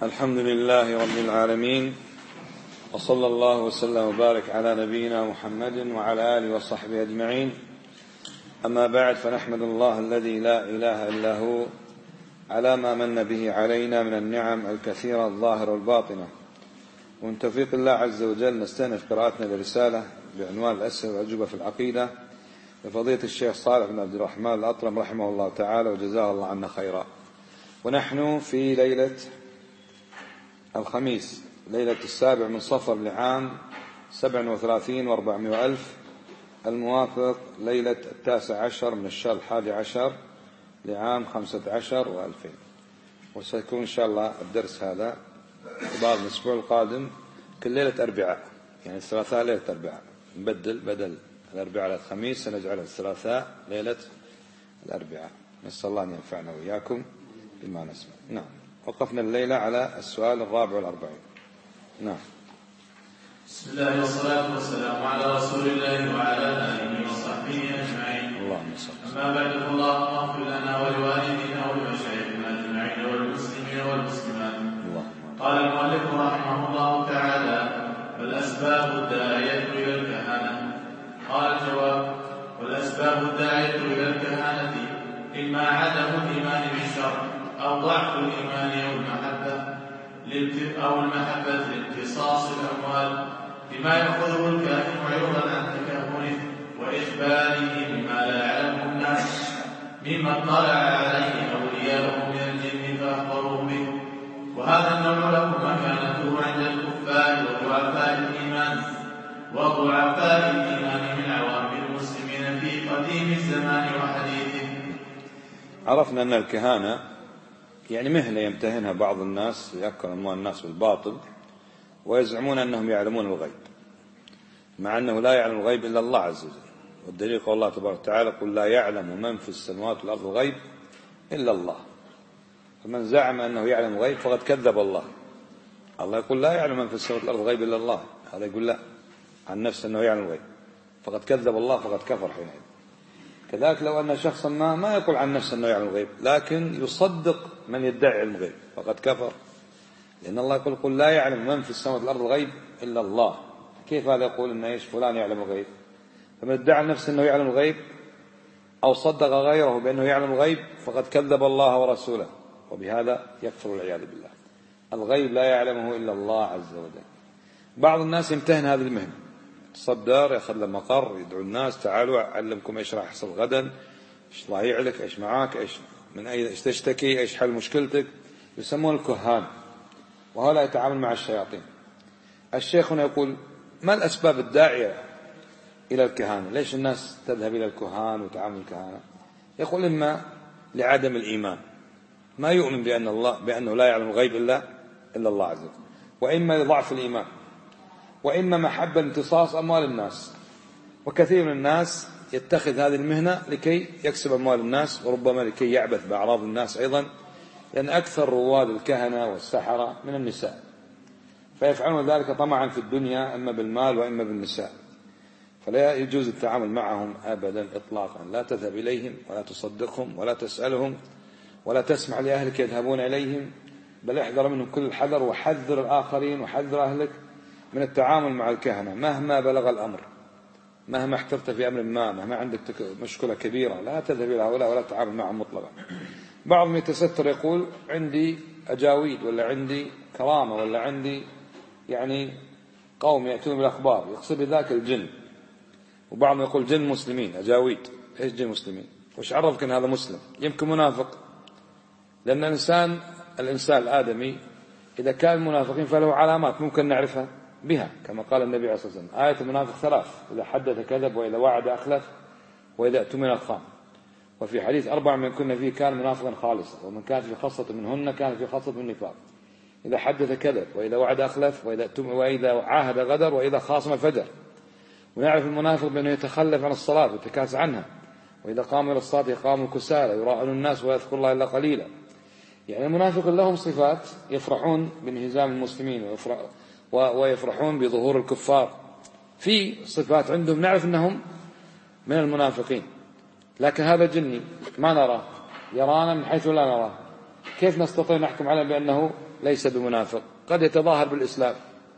الحمد لله رب العالمين، وصلى الله وسلم وبارك على نبينا محمد وعلى آله وصحبه أجمعين. أما بعد، فنحمد الله الذي لا إله إلا هو على ما من به علينا من النعم الكثيرة الظاهرة والباطنة. ومن توفيق الله عز وجل نستأنف قراءتنا لرسالة بعنوان الأسئلة والأجوبة في العقيدة لفضيلة الشيخ صالح بن عبد الرحمن الأطرم رحمه الله تعالى وجزاه الله عنا خيرا. ونحن في ليلة الخميس، ليلة 7 من صفر لعام 37 و400 ألف، الموافق ليلة 19 من الشهر 11 لعام 15 و2000. وسيكون إن شاء الله الدرس هذا بعض الأسبوع القادم كل ليلة أربعاء، يعني الثلاثاء ليلة أربعاء، نبدل بدل الأربعاء على الخميس سنجعل الثلاثاء ليلة الأربعاء. نسأل الله أن ينفعنا وإياكم بما نسمع. نعم، وقفنا الليلة على السؤال 44. نعم. بسم الله والصلاة والسلام على رسول الله وعلى آله وصحبه أجمعين. اللهم صل. أما بعد، اللهم اغفر لنا ولوالدينا ولمشايخنا أجمعين والمسلمين والمسلمات. قال المؤلف رحمه الله تعالى: والأسباب الداعية إلى الكهانة. قال الجواب: والأسباب الداعية إلى الكهانة إما عدم الإيمان بالشرع، أو ضعف الإيمان أو المحبة لامتصاص الأموال بما يأخذه الكاهن عوضا عن تكهنه وإخباره بما لا يعلمه الناس مما اطلع عليه أولياءه من الجن فأخبروه به. وهذا النوع له مكانته عند الكفار وضعفاء الإيمان من عوام المسلمين في قديم الزمان وحديثه. عرفنا أن الكهانة يعني مهنة يمتهنها بعض الناس ليأكل أموال الناس بالباطل، ويزعمون أنهم يعلمون الغيب، مع أنه لا يعلم الغيب إلا الله عز وجل. والدليل قول الله تبارك وتعالى: قل لا يعلم من في السماوات والأرض الغيب إلا الله. فمن زعم أنه يعلم الغيب فقد كذب الله. الله يقول لا يعلم من في السماوات والأرض الغيب إلا الله، هذا يقول لا عن نفسه أنه يعلم الغيب، فقد كذب الله، فقد كفر حينئذ. كذلك لو أن شخصا ما يقول عن نفسه أنه يعلم الغيب، لكن يصدق من يدعي علم الغيب، فقد كفر. لأن الله يقول: قل لا يعلم من في السماوات والأرض الغيب إلا الله. كيف هذا يقول إن فلان يعلم الغيب؟ فمن ادعى نفسه أنه يعلم الغيب أو صدق غيره بأنه يعلم الغيب فقد كذب الله ورسوله، وبهذا يكفر والعياذ بالله. الغيب لا يعلمه إلا الله عز وجل. بعض الناس يمتهن هذه المهنة، تصدر، يأخذ له مقر، يدعو الناس: تعالوا أعلمكم إيش راح يحصل غدا، إيش ضايع لك، إيش معاك، إيش من أي إيش تشتكي، إيش حل مشكلتك. يسمون الكهان، وهؤلاء يتعامل مع الشياطين. الشيخ هنا يقول: ما الأسباب الداعية إلى الكهانة؟ ليش الناس تذهب إلى الكهان وتعامل الكهانة؟ يقول: إما لعدم الإيمان، ما يؤمن بأنه لا يعلم الغيب إلا الله عز وجل، وإما لضعف الإيمان، وإما محبة امتصاص أموال الناس. وكثير من الناس يتخذ هذه المهنة لكي يكسب أموال الناس، وربما لكي يعبث بأعراض الناس أيضا، لأن أكثر رواد الكهنة والسحرة من النساء، فيفعلون ذلك طمعا في الدنيا، إما بالمال وإما بالنساء. فلا يجوز التعامل معهم أبدا إطلاقا. لا تذهب إليهم ولا تصدقهم ولا تسألهم ولا تسمع لأهلك يذهبون إليهم، بل احذر منهم كل الحذر، وحذر الآخرين وحذر أهلك من التعامل مع الكهنة مهما بلغ الأمر. مهما احترت في أمر ما، مهما عندك مشكلة كبيرة، لا تذهب إلى هؤلاء ولا تتعامل معهم مطلقا. بعضهم يتستر، يقول: عندي أجاويد، ولا عندي كرامة، ولا عندي يعني قوم يأتون بالأخبار، يقصد بذاك الجن. وبعضهم يقول: جن مسلمين، أجاويد. إيش جن مسلمين؟ وش عرفك أن هذا مسلم؟ يمكن منافق. لأن الإنسان الآدمي إذا كان منافقين فله علامات ممكن نعرفها بها، كما قال النبي عليه الصلاة والسلام: آية المنافق 3: إذا حدث كذب، وإذا وعد أخلف، وإذا اؤتمن خان. وفي حديث: 4 من كن فيه كان منافقا خالصا، ومن كان في خاصة منهن كان في خاصة من النفاق: إذا حدث كذب، وإذا وعد أخلف، وإذا عاهد غدر، وإذا خاصم فجر. ونعرف المنافق بأنه يتخلف عن الصلاة ويتكاسل عنها، وإذا قاموا إلى الصلاة قاموا كسالى يراءون الناس ويذكر الله إلا قليلا. يعني المنافق لهم صفات: يفرحون بانهزام المسلمين، ويفرحون بظهور الكفار. في صفات عندهم نعرف أنهم من المنافقين، لكن هذا جني ما نراه، يرانا من حيث لا نراه. كيف نستطيع نحكم عليه بأنه ليس بمنافق، قد يتظاهر بالإسلام.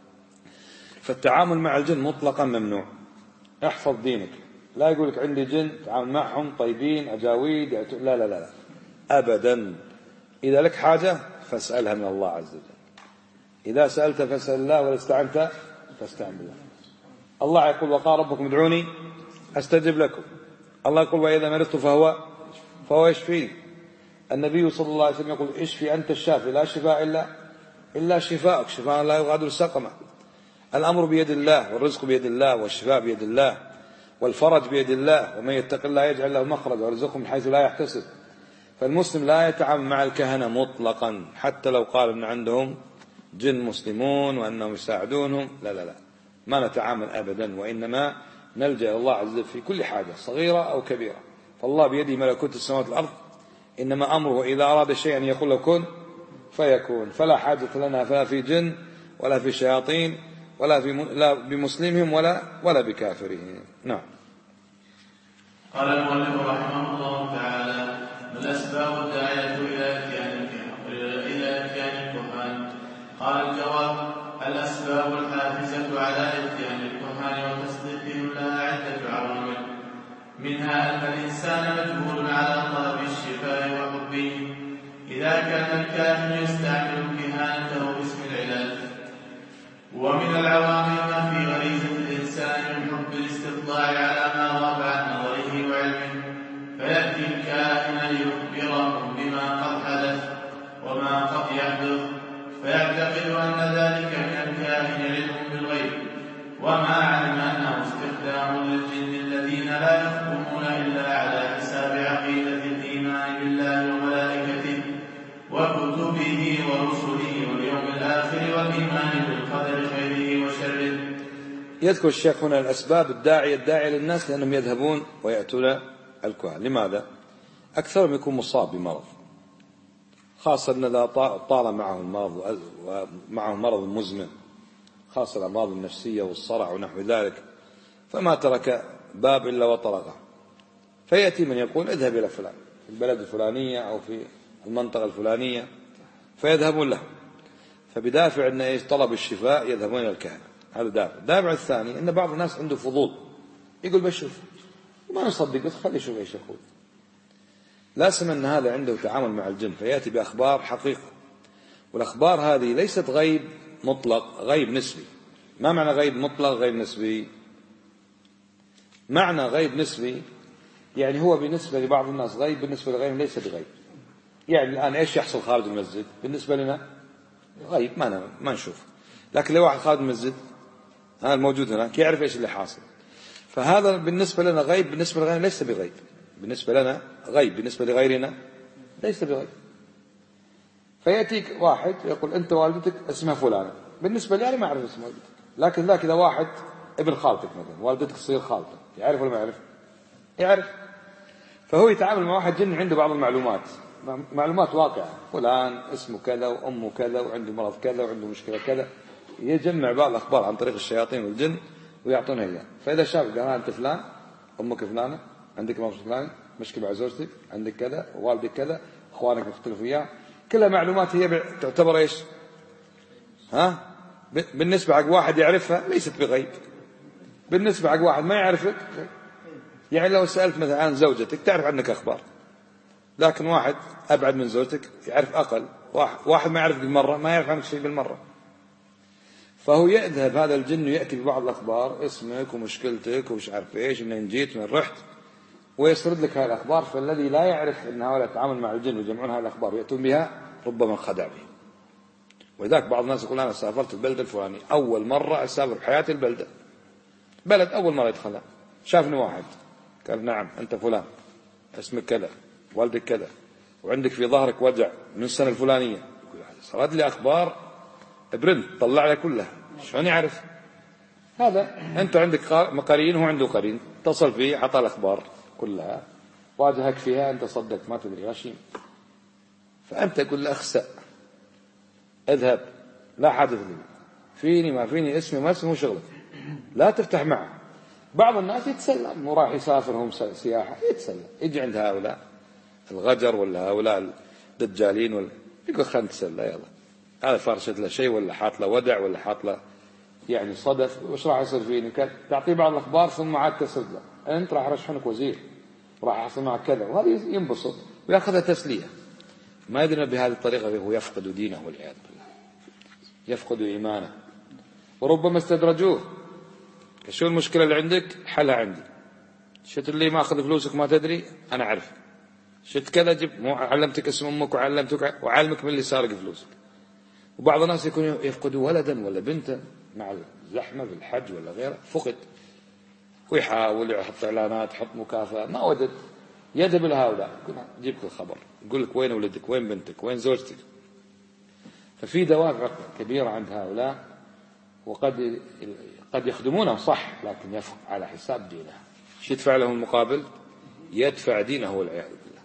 فالتعامل مع الجن مطلقا ممنوع. احفظ دينك، لا يقولك عندي جن تعامل معهم طيبين أجاويد، لا لا لا أبدا. إذا لك حاجة فاسألها من الله عز وجل. إذا سألت فاسأل الله، وإذا استعنت فاستعن بالله. الله يقول وقال ربكم ادعوني أستجب لكم. الله يقول وإذا مرضت فهو يشفين. النبي صلى الله عليه وسلم يقول اشفي أنت الشافي لا شفاء إلا شفاءك، شفاء لا يغادر سقما. الأمر بيد الله، والرزق بيد الله، والشفاء بيد الله، والفرج بيد الله. ومن يتق الله يجعل له مخرجا ويرزقه من حيث لا يحتسب. فالمسلم لا يتعامل مع الكهنة مطلقا، حتى لو قال أن عندهم جن مسلمون وأنهم يساعدونهم، لا لا لا، ما نتعامل أبدا. وإنما نلجأ إلى الله عز وجل في كل حاجة صغيرة أو كبيرة. فالله بيده ملكوت السماوات والأرض، إنما أمره إذا أراد شيئا يقول له كن فيكون. فلا حاجة لنا فلا في جن ولا في شياطين لا بمسلمهم ولا بكافرهم. نعم. قال المؤلف رحمه الله تعالى: ما الأسباب الداعية إلى إتيان الكهان؟ قال الجواب: الأسباب الحافزة على إتيان الكهان وتصديقهم لها عدة عوامل، منها أن الإنسان مجبول على طلب الشفاء وحبه، إذا كان الكاهن يستعمل كهانته باسم العلاج. ومن العوامل ما في غريزة الإنسان من حب الاستطلاع على ما غاب عن نظره وعلمه، فيأتي الكاهن ليخبرهم بما قد حدث وما قد يحدث، فيعتقد أن ذلك من الكاهن علم بالغيب، وما علم أنه استخدام للجن الذين لا يحكمون إلا على حساب عقيدة الإيمان بالله وملائكته وكتبه ورسله واليوم الآخر والإيمان بالقدر خيره وشره. يذكر الشيخ هنا الأسباب الداعية للناس لأنهم يذهبون ويأتون الكهان. لماذا؟ أكثرهم يكون مصاب بمرض، خاصة أن إذا طال معه المرض ومعه مرض مزمن، خاصة الأمراض النفسية والصرع ونحو ذلك، فما ترك باب إلا وطرقه. فيأتي من يقول اذهب إلى فلان في البلد الفلانية أو في المنطقة الفلانية، فيذهبون له. فبدافع أن طلب الشفاء يذهبون إلى الكهنة، هذا دافع. الدافع الثاني أن بعض الناس عنده فضول، يقول بشوف ما نصدق بس خلي شوف ايش يقول. لا سمع أن هذا عنده تعامل مع الجن، فيأتي بأخبار حقيقة. والأخبار هذه ليست غيب مطلق، غيب نسبي. ما معنى غيب مطلق غيب نسبي؟ معنى غيب نسبي يعني هو بالنسبة لبعض الناس غيب، بالنسبة لغيرهم ليس بغيب. يعني الآن إيش يحصل خارج المسجد بالنسبة لنا غيب، ما نشوف. لكن لو واحد خارج المسجد هذا الموجود هناك يعرف إيش اللي حاصل. فهذا بالنسبة لنا غيب، بالنسبة لغيرنا ليس بغيب. بالنسبة لنا غيب، بالنسبة لغيرنا ليس بغيب. فيأتيك واحد يقول أنت والدتك اسمها فلانة، بالنسبة لي أنا ما أعرف اسم والدتك، لكن ذاك إذا واحد ابن خالتك مثلا، والدتك تصير خالتك، يعرف ولا ما يعرف؟ يعرف. فهو يتعامل مع واحد جن عنده بعض المعلومات، معلومات واقعة، فلان اسمه كذا وأمه كذا وعنده مرض كذا وعنده مشكلة كذا، يجمع بعض الأخبار عن طريق الشياطين والجن ويعطونها إياه. فإذا شاف قال أنت فلان، أمك فلانة، عندك مرض فلان، مشكلة مع زوجتك، عندك كذا، والدك كذا، أخوانك مختلفوا إياه، كلها معلومات هي تعتبر إيش؟ بالنسبة حق واحد يعرفها ليست بغيب، بالنسبة حق واحد ما يعرفك. يعني لو سألت مثلا عن زوجتك تعرف عنك أخبار، لكن واحد أبعد من زوجتك يعرف أقل، واحد ما يعرف بالمرة ما يعرف عنك شيء بالمرة. فهو يذهب هذا الجن ويأتي ببعض الأخبار، اسمك ومشكلتك ومش عارف إيش، منين جيت من رحت، ويسرد لك هذه الأخبار. فالذي لا يعرف أن هؤلاء يتعامل مع الجن ويجمعون هذه الأخبار ويأتون بها ربما خدع به. ولذلك بعض الناس يقول أنا سافرت البلدة الفلانية، أول مرة أسافر بحياتي البلدة، بلد أول مرة يدخلها، شافني واحد قال نعم أنت فلان، اسمك كذا، والدك كذا، وعندك في ظهرك وجع من السنة الفلانية، سرد لي أخبار برنت طلع لي كلها. شلون يعرف هذا؟ أنت عندك قرين هو عنده قرين، اتصل فيه عطى الأخبار كلها، واجهك فيها، أنت صدقت ما تدري غشيم. فأنت تقول له أخسأ، اذهب، لا حدث لي، فيني ما فيني، اسمي ما اسمه شغلك، لا تفتح معه. بعض الناس يتسلى، مو راح يسافر هم سياحة، يتسلى، يجي عند هؤلاء الغجر ولا هؤلاء الدجالين ولا يقول خلنا نتسلى يلا، هذا فرشة له شيء ولا حاط له ودع ولا حاط له يعني صدف، وش راح يصير فيني؟ تعطيه بعض الأخبار ثم عاد تسرد له أنت راح أرشحنك وزير، راح أحصل معك كذا، وهذا ينبسط ويأخذها تسلية. ما يدري بهذه الطريقة هو يفقد دينه والعياذ بالله، يفقد إيمانه. وربما استدرجوه، شو المشكلة اللي عندك؟ حلها عندي. شت اللي ما أخذ فلوسك ما تدري أنا أعرف، شت كذا جب، مو علمتك اسم أمك وعلمك من اللي سارق فلوسك. وبعض الناس يكون يفقد ولدا ولا بنتا مع الزحمة في الحج ولا غيره، فقد، ويحاول يحط إعلانات، يحط مكافأة، ما وجد، يذهب إلى هؤلاء يقول جيبك الخبر، يقول لك وين ولدك، وين بنتك، وين زوجتك. ففي دوافع كبيرة عند هؤلاء، وقد يخدمونه صح، لكن يفق على حساب دينه. ايش يدفع له المقابل؟ يدفع دينه والعياذ بالله.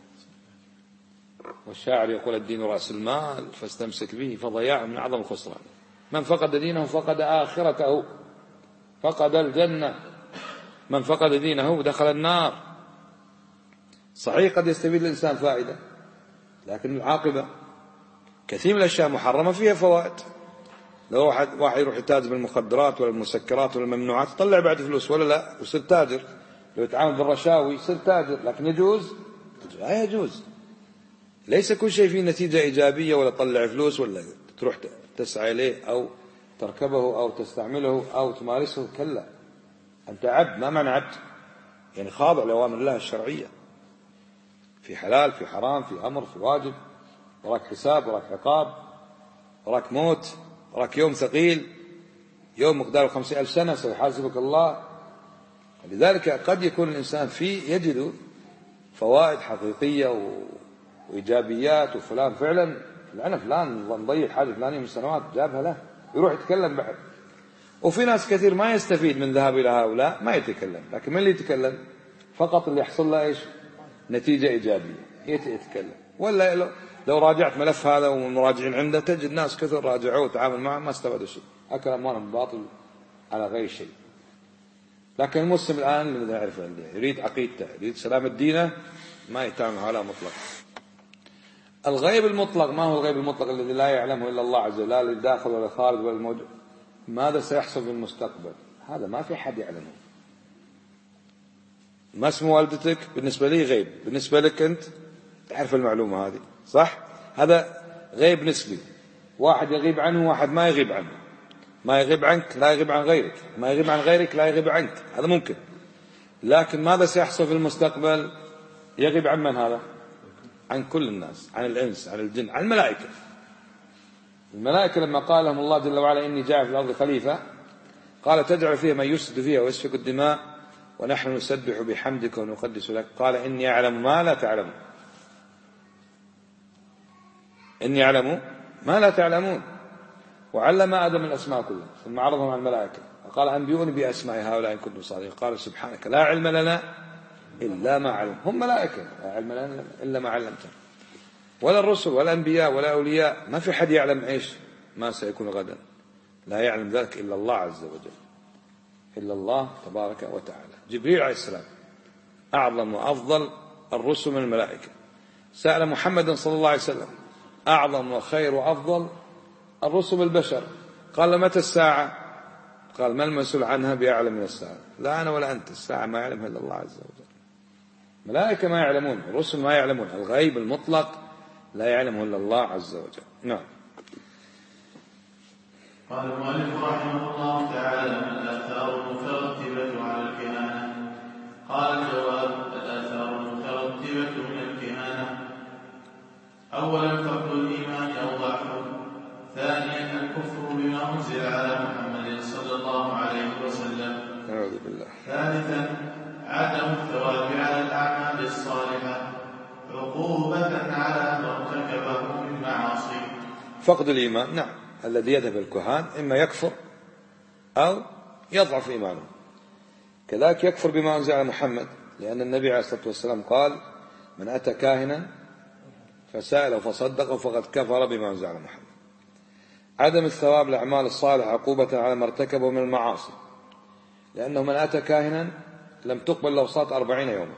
والشاعر يقول الدين رأس المال فاستمسك به فضياع من أعظم الخسران. من فقد دينه فقد آخرته، فقد الجنة. من فقد دينه دخل النار. صحيح قد يستفيد الإنسان فائدة، لكن العاقبة كثير من الأشياء محرمة فيها فوائد. لو واحد يروح يتاجر بالمخدرات ولا المسكرات ولا الممنوعات طلع بعد فلوس ولا لا، ويصير تاجر. لو يتعامل بالرشاوي يصير تاجر، لكن يجوز؟ لا يجوز. ليس كل شيء فيه نتيجة إيجابية، ولا تطلع فلوس ولا تروح تسعى إليه أو تركبه أو تستعمله أو تمارسه. كلا، أنت عبد. ما معنى عبد؟ يعني خاضع لأوامر الله الشرعية، في حلال في حرام، في أمر في واجب، وراك حساب وراك عقاب، وراك موت، وراك يوم ثقيل، يوم مقداره 50,000 سنة سيحاسبك الله. لذلك قد يكون الإنسان فيه يجد فوائد حقيقية وإيجابيات، وفلان فعلا لأن فلان مضيع حاجة فلانية من سنوات جابها له، يروح يتكلم بعد. وفي ناس كثير ما يستفيد من ذهاب إلى هؤلاء، ما يتكلم، لكن من اللي يتكلم؟ فقط اللي يحصل له إيش؟ نتيجة إيجابية يتكلم. ولا لو راجعت ملف هذا والمراجعين عنده تجد ناس كثر راجعوه وتعامل معه ما استفادوا شيء، أكل أموالهم باطل على غير شيء. لكن المسلم الآن اللي يعرف اللي يريد عقيدته، يريد سلامة دينه، ما يتعامل على مطلق. الغيب المطلق، ما هو الغيب المطلق الذي لا يعلمه إلا الله عز وجل، لا للداخل ولا الخارج ولا الموجود؟ ماذا سيحصل في المستقبل؟ هذا ما في حد يعلمه. ما اسم والدتك بالنسبة لي غيب، بالنسبة لك أنت تعرف المعلومة هذه، صح؟ هذا غيب نسبي، واحد يغيب عنه واحد ما يغيب عنه. ما يغيب عنك لا يغيب عن غيرك، ما يغيب عن غيرك لا يغيب عنك، هذا ممكن. لكن ماذا سيحصل في المستقبل؟ يغيب عن من هذا؟ عن كل الناس، عن الإنس، عن الجن، عن الملائكة. الملائكة لما قال لهم الله جل وعلا إني جاعل في الأرض خليفة، قال تجعل فيها من يفسد فيها ويسفك الدماء ونحن نسبح بحمدك ونقدس لك، قال إني أعلم ما لا تعلمون. إني أعلم ما لا تعلمون. وعلم آدم الأسماء كلها ثم عرضهم على الملائكة وقال أنبئوني بأسماء هؤلاء إن كنتم صادقين. قال سبحانك لا علم لنا إلا ما علم. هم ملائكة، لا علم لنا إلا ما علمتنا. ولا الرسل ولا الأنبياء ولا أولياء، ما في حد يعلم إيش ما سيكون غدا، لا يعلم ذلك إلا الله عز وجل، إلا الله تبارك وتعالى. جبريل عليه السلام أعظم وأفضل الرسل من الملائكة، سأل محمد صلى الله عليه وسلم أعظم وخير وأفضل الرسل البشر، قال متى الساعة؟ قال ما المسؤول عنها بأعلم من الساعة؟ لا أنا ولا أنت، الساعة ما يعلمها إلا الله عز وجل. ملائكة ما يعلمون، الرسل ما يعلمون، الغيب المطلق لا يعلمه إلا الله عز وجل. نعم. قال المؤلف رحمه الله تعالى من الآثار المترتبة على الكهانة. قال الجواب: الآثار المترتبة من الكهانة: أولا فقد الإيمان أو ضعفه، ثانيا الكفر بما أنزل على محمد صلى الله عليه وسلم، أعوذ بالله، ثالثا عدم الثواب على الأعمال الصالحة عقوبة على ما ارتكبه من معاصي. فقد الإيمان، نعم، الذي يذهب الكهان إما يكفر أو يضعف إيمانه. كذلك يكفر بما أنزل على محمد، لأن النبي عليه الصلاة والسلام قال من أتى كاهنا فسأله فصدقه فقد كفر بما أنزل على محمد. عدم الثواب الأعمال الصالحة عقوبة على ما ارتكبه من المعاصي، لأنه من أتى كاهنا لم تقبل له صلاة 40 يوما،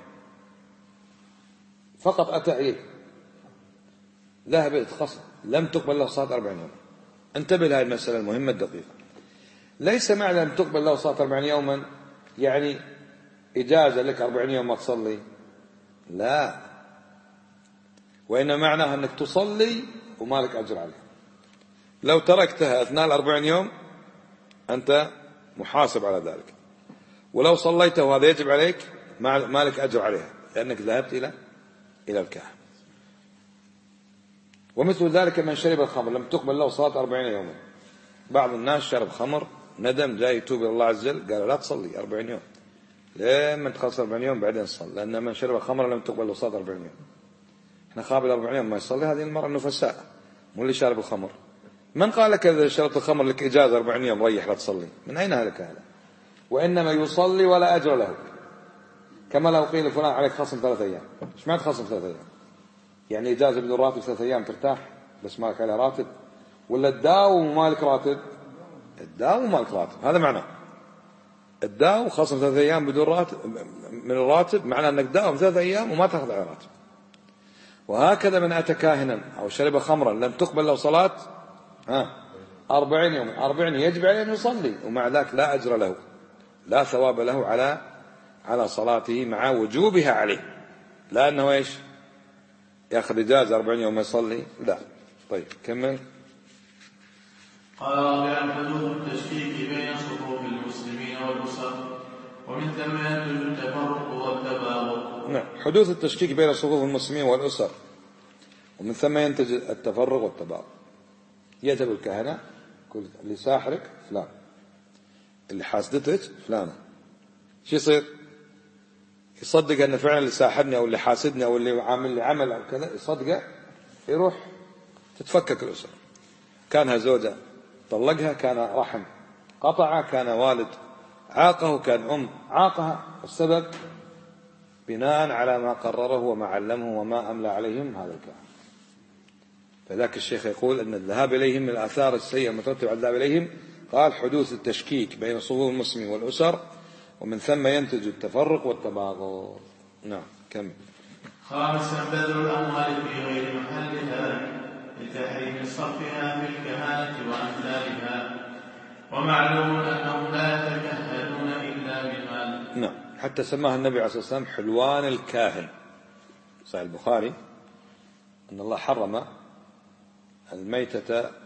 فقط أتى إليه ذهب يتخصص لم تقبل له صلاة 40 يوما. انتبه لهذه المسألة المهمة الدقيقة. ليس معنى أن تقبل له صلاة 40 يوما يعني إجازة لك 40 يوم ما تصلي، لا، وإنما معناها أنك تصلي وما لك أجر عليه. لو تركتها أثناء 40 يوم أنت محاسب على ذلك، ولو صليته وهذا يجب عليك ما لك أجر عليها لأنك ذهبت إلى الكهن. ومثل ذلك من شرب الخمر لم تقبل له صلاة 40 يوما. بعض الناس شرب خمر ندم جاي يتوب إلى الله عز وجل، قال لا تصلي 40 يوم، لما تخلص 40 يوم بعدين صل، لأن من شرب الخمر لم تقبل له صلاة 40 يوم. احنا قابل 40 يوم ما يصلي، هذه المرأة النفساء مو اللي شارب الخمر. من قال لك إذا شربت الخمر لك إجازة 40 يوم ريح لا تصلي؟ من أين لك هذا؟ وإنما يصلي ولا أجر له. كما لو قيل فلان عليك خصم 3 أيام، ايش معنى خصم 3 أيام؟ يعني إجازة بدون راتب 3 أيام ترتاح بس مالك عليها راتب، ولا تداوم ومالك راتب؟ تداوم ومالك راتب، هذا معناه. تداوم خصم 3 أيام بدون راتب من الراتب، معناه أنك داوم 3 أيام وما تأخذ على راتب. وهكذا من أتى كاهنا أو شرب خمرا لم تقبل له صلاة 40 يوم، 40 يجب عليه أن يصلي، ومع ذلك لا أجر له، لا ثواب له على صلاته مع وجوبها عليه، لا أنه إيش يأخذ إجازة 40 يوم يصلي، لا. طيب كمل. قال رابعا حدوث التشكيك بين صفوف المسلمين والأسر، ومن ثم ينتج التفرق والتباغض. نعم، حدوث التشكيك بين صفوف المسلمين والأسر، ومن ثم ينتج التفرق والتباغض. يذهب الكهنة يقول اللي ساحرك فلان، اللي حاسدتك فلانة، شو يصير؟ يصدق أن فعلا اللي ساحرني أو اللي حاسدني أو اللي عامل لي عمل أو كذا، يصدقه، يروح تتفكك الأسر. كانها زوجة طلقها، كان رحم قطعه، كان والد عاقه، كان أم عاقها، السبب بناء على ما قرره وما علمه وما أملى عليهم هذا الكلام. فذاك الشيخ يقول أن الذهاب إليهم من الآثار السيئة المترتبة على الذهاب إليهم، قال حدوث التشكيك بين صفوف المسلمين والأسر، ومن ثم ينتج التفرق والتباغض. نعم كمل. خامسا بذل الأموال في غير محلها لتحريم صرفها في الكهانة وأمثالها، ومعلوم أنهم لا يتكهنون إلا بمال. نعم، حتى سماها النبي عليه الصلاة والسلام حلوان الكاهن. صحيح البخاري أن الله حرم الميتة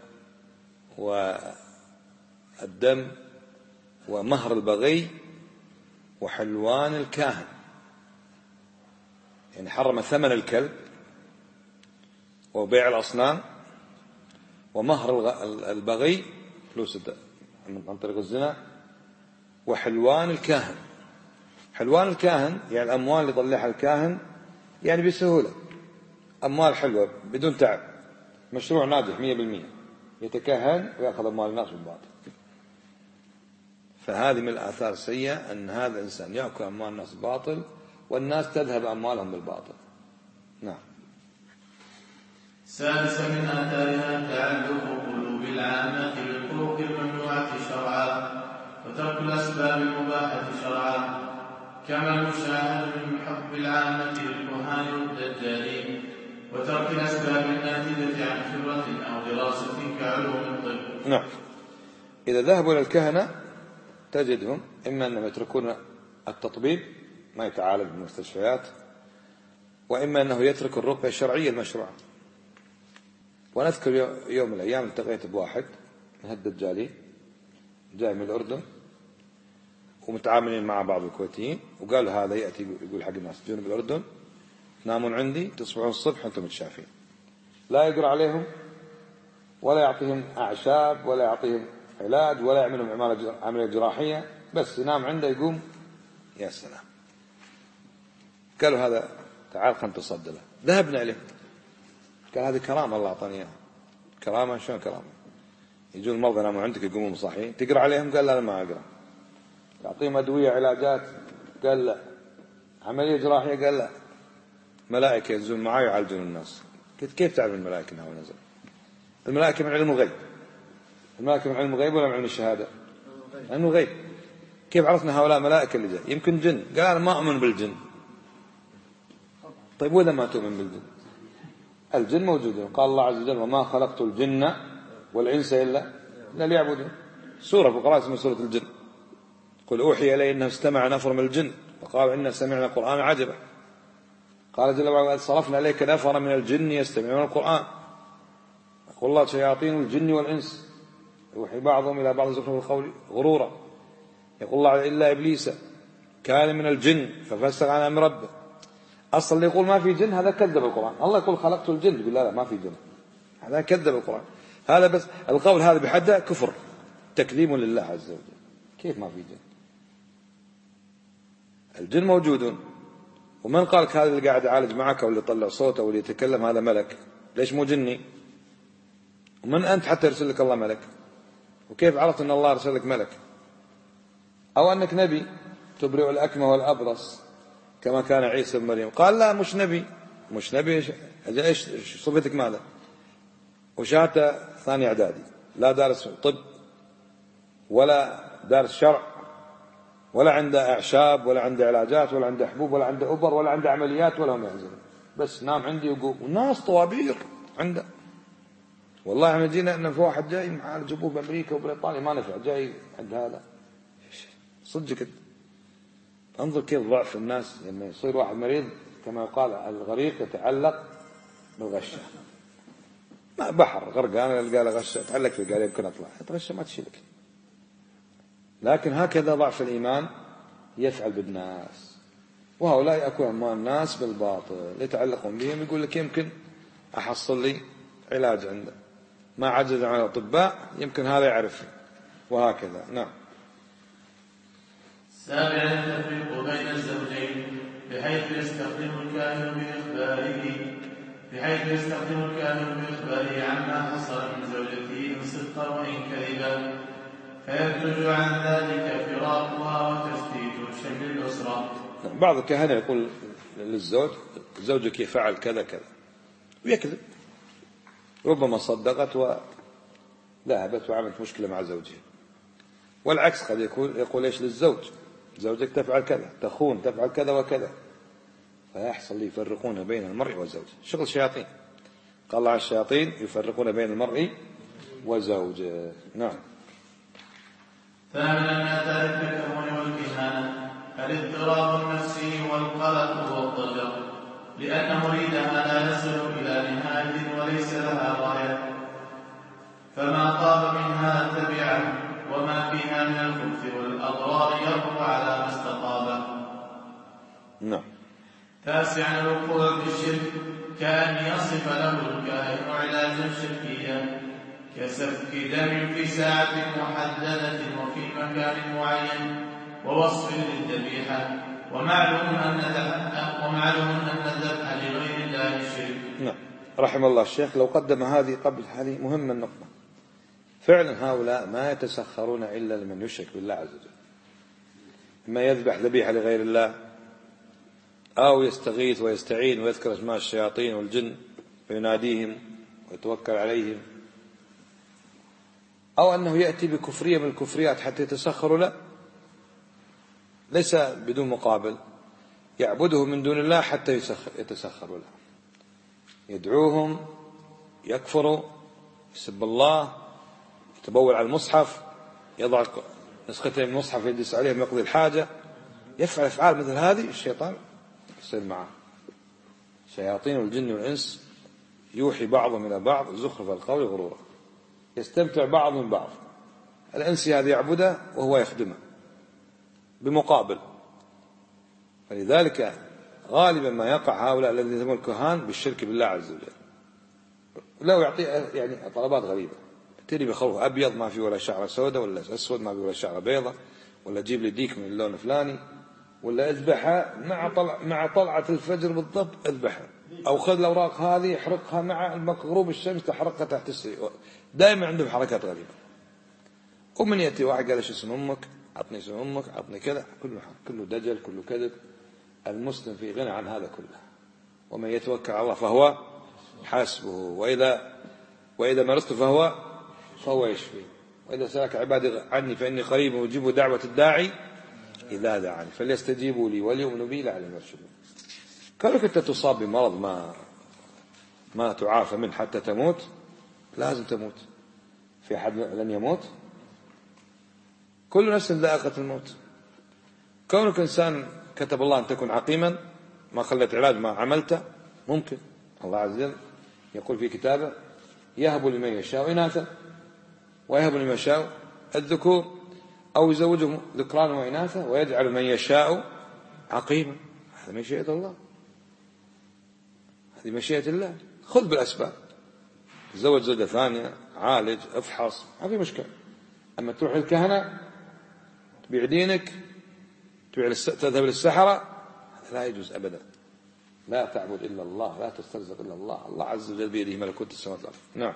والدم ومهر البغي وحلوان الكاهن، يعني حرم ثمن الكلب وبيع الأصنام ومهر البغي فلوس عن طريق الزنا وحلوان الكاهن. حلوان الكاهن يعني الأموال اللي يطلعها الكاهن يعني بسهولة، أموال حلوة بدون تعب، مشروع ناجح 100%، يتكهن ويأخذ أموال الناس بالباطل. فهذه من الآثار السيئة أن هذا الإنسان يأكل أموال الناس بالباطل والناس تذهب أموالهم بالباطل. نعم. سادسا من آثارها تعلق قلوب العامة بالطرق الممنوعة شرعا، وترك الأسباب المباحة شرعا، كما المشاهد من حب العامة للكهان والدجالين، وترك الأسباب الناتجة عن خبرة أو دراسة كعلوم الطب. نعم، إذا ذهبوا إلى الكهنة تجدهم إما أنهم يتركون التطبيب ما يتعالج بالمستشفيات، وإما أنه يترك الرقية الشرعية المشروعة. ونذكر يوم من الأيام التقيت بواحد من هالدجالين جاي من الأردن ومتعاملين مع بعض الكويتيين، وقال هذا يأتي يقول حق الناس جون بالأردن تنامون عندي تصبحون الصبح أنتم متشافين، لا يقرأ عليهم ولا يعطيهم أعشاب ولا يعطيهم علاج ولا يعملهم عملية جراحية، بس ينام عنده يقوم يا سلام. قالوا هذا تعال خلنا نتصدى له. ذهبنا إليه، قال هذه كرامة الله أعطاني إياها. كرامة؟ شلون كرامة؟ يجون المرضى ينامون عندك يقومون صاحيين، تقرأ عليهم؟ قال لا ما أقرأ. يعطيهم أدوية علاجات؟ قال لا. عملية جراحية؟ قال لا. ملائكة ينزلون معي يعالجون الناس. قلت كيف تعرف الملائكة أنها نزل؟ الملائكة من علم الغيب. الملائكة من علم الغيب ولا من علم الشهادة؟ علم الغيب. كيف عرفنا هؤلاء ملائكة اللي جاء؟ يمكن جن. قال أنا ما أؤمن بالجن. طيب وإذا ما تؤمن بالجن؟ الجن موجودون، قال الله عز وجل وما خلقت الجن والإنس إلا ليعبدون. سورة في القرآن اسمها سورة الجن. قل أوحي إلي أنه استمع نفر من الجن فقالوا إنا سمعنا قرآن عجبا. قال جل وعلا صرفنا إليك نفر من الجن يستمعون القرآن. يقول الله شياطين الجن والإنس يوحي بعضهم إلى بعض زخرف القول غرورا. يقول الله إلا إبليس كان من الجن ففسق عن أمر ربه. أصلا اللي يقول ما في جن هذا كذب القرآن. الله يقول خلقت الجن، يقول لا ما في جن، هذا كذب القرآن. هذا بس القول هذا بحده كفر، تكذيب لله عز وجل. كيف ما في جن؟ الجن موجودون. ومن قالك هذا اللي قاعد يعالج معك أو اللي يطلع صوته أو اللي يتكلم هذا ملك؟ ليش مو جني؟ ومن أنت حتى يرسل لك الله ملك؟ وكيف عرفت أن الله أرسل لك ملك؟ أو أنك نبي تبرئ الأكمه والأبرص كما كان عيسى بن مريم؟ قال لا مش نبي. مش نبي إيش صفتك ماذا؟ وشاته ثاني إعدادي، لا دارس طب ولا دارس شرع ولا عنده أعشاب ولا عنده علاجات ولا عنده حبوب ولا عنده أبر ولا عنده عمليات ولا هم يعزلون، بس نام عندي وقوم. والناس طوابير عنده. والله احنا جينا ان في واحد جاي معاه جابوه بامريكا وبريطانيا ما نفع، جاي عند هذا صدق كده. انظر كيف ضعف الناس لما يصير واحد مريض، كما يقال الغريق يتعلق بالغشه. ما بحر غرقان قال غشه تعلق فيه قال يمكن اطلع، تغشه ما تشيلك. لكن هكذا ضعف الايمان يفعل بالناس. وهؤلاء يأكلون أموال الناس بالباطل يتعلقون بهم، يقول لك يمكن أحصل لي علاج عنده، ما عجز عن الأطباء يمكن هذا يعرف، وهكذا. نعم. سابعا التفريق بين الزوجين بحيث يستخدم الكاهن بإخباره عما حصل من زوجته إن صدقا وإن كذبا، فينتج عن ذلك فراقها وتشتيت شمل الأسرة. بعض الكهنة يقول للزوج زوجك فعل كذا كذا ويكذب، ربما صدقت وذهبت وعملت مشكلة مع زوجها. والعكس قد يقول ايش للزوج زوجك تفعل كذا، تخون، تفعل كذا وكذا، فيحصل يفرقون بين المرء وزوجه. شغل شياطين. قال الله عن الشياطين يفرقون بين المرء وزوجه. نعم. ثامنا من آثار التكهن والكهانة الاضطراب النفسي والقلق والضجر، لأن مريدها لا يصل إلى نهاية وليس لها غاية، فما طاب منها تبعه، وما فيها من الخبث والأضرار يربو على ما استطاب. نعم. تاسعا الوقوع في الشرك، كأن يصف له الكاهن علاجا شركيا كسفك دم في ساعة محددة وفي مكان معين ووصف للذبيحة، ومعلوم أن الذبح لغير الله الشرك. نعم. رحم الله الشيخ لو قدم هذه قبل هذه مهمة النقطة. فعلا هؤلاء ما يتسخرون إلا لمن يشرك بالله عز وجل، ما يذبح ذبيحة لغير الله أو يستغيث ويستعين ويذكر اسماء الشياطين والجن ويناديهم ويتوكل عليهم، أو أنه يأتي بكفرية من الكفريات حتى يتسخروا له، ليس بدون مقابل، يعبده من دون الله حتى يتسخروا له، يدعوهم، يكفروا، يسب الله، يتبول على المصحف، يضع نسختين من المصحف يجلس عليهم يقضي الحاجة، يفعل أفعال مثل هذه. الشيطان يصير معه. شياطين الجن والإنس يوحي بعضهم إلى بعض زخرف القول غرورا، يستمتع بعض من بعض. الإنس هذا يعبده وهو يخدمه بمقابل. فلذلك غالبا ما يقع هؤلاء الذين يسمون الكهان بالشرك بالله عز وجل، لا يعطي يعني طلبات غريبة، تري بخروف أبيض ما فيه ولا شعرة سوداء، ولا أسود ما فيه ولا شعرة بيضة، ولا جيب لي ديك من اللون الفلاني، ولا اذبحها مع طلعة الفجر بالضبط اذبحها، أو خذ الأوراق هذه احرقها مع غروب الشمس تحرقها تحت السرير. دائما عندهم حركات غريبة. ومن يأتي واحد قال ايش اسم أمك، عطني اسم أمك، عطني كذا، كله دجل، كله كذب. المسلم في غنى عن هذا كله، ومن يتوكل على الله فهو حاسبه، وإذا مرضت فهو يشفي، وإذا سألك عبادي عني فإني قريب أجيب دعوة الداعي إذا دعاني فليستجيبوا لي وليؤمنوا بي لعلهم يرشدون. كونك أنت تصاب بمرض ما تعافى منه حتى تموت، لازم تموت. في أحد لن يموت؟ كل نفس ذائقة الموت. كونك إنسان كتب الله أن تكون عقيما ما خلت علاج ما عملته، ممكن الله عز وجل يقول في كتابه يهب لمن يشاء إناثا ويهب لمن يشاء الذكور أو يزوجهم ذكرانا وإناثا ويجعل من يشاء عقيما. هذا مشيئة الله، هذه مشيئة الله. خذ بالأسباب، تزوج زوجة ثانية، عالج، افحص، ما في مشكلة. أما تروح للكهنة تبيع دينك، تذهب للسحرة، هذا لا يجوز أبدا. لا تعبد إلا الله، لا تسترزق إلا الله. الله عز وجل بيده ملكوت السماوات والأرض. نعم.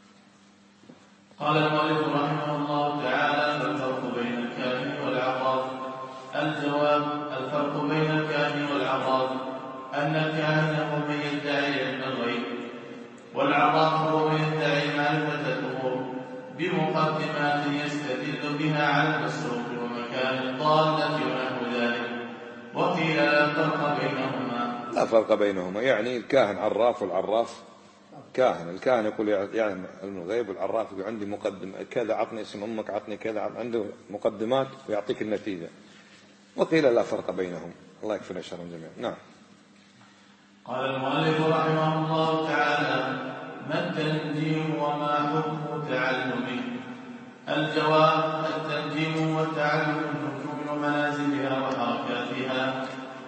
قال المؤلف رحمه الله تعالى: فالفرق بين الكاهن والعراف. الجواب: الفرق بين الكاهن والعراف أن الكاهن هو من يدعي علم الغيب، والعراف هو من يدعي معرفة الأمور بمقدمات يستدل بها على المسروق ومكان الضالة ونحو ذلك. وقيل لا فرق بينهما. لا فرق بينهما، يعني الكاهن عراف والعراف كاهن. الكاهن يقول يعني علم الغيب، والعراف يقول عندي مقدم كذا، عطني اسم أمك، عطني كذا، عنده مقدمات ويعطيك النتيجة. وقيل لا فرق بينهم. الله يكفينا شرهم جميعا. نعم. قال المؤلف رحمه الله تعالى: ما التنجيم وما حكم تعلمه؟ الجواب: التنجيم والتعلم النجوم ومنازلها وحركاتها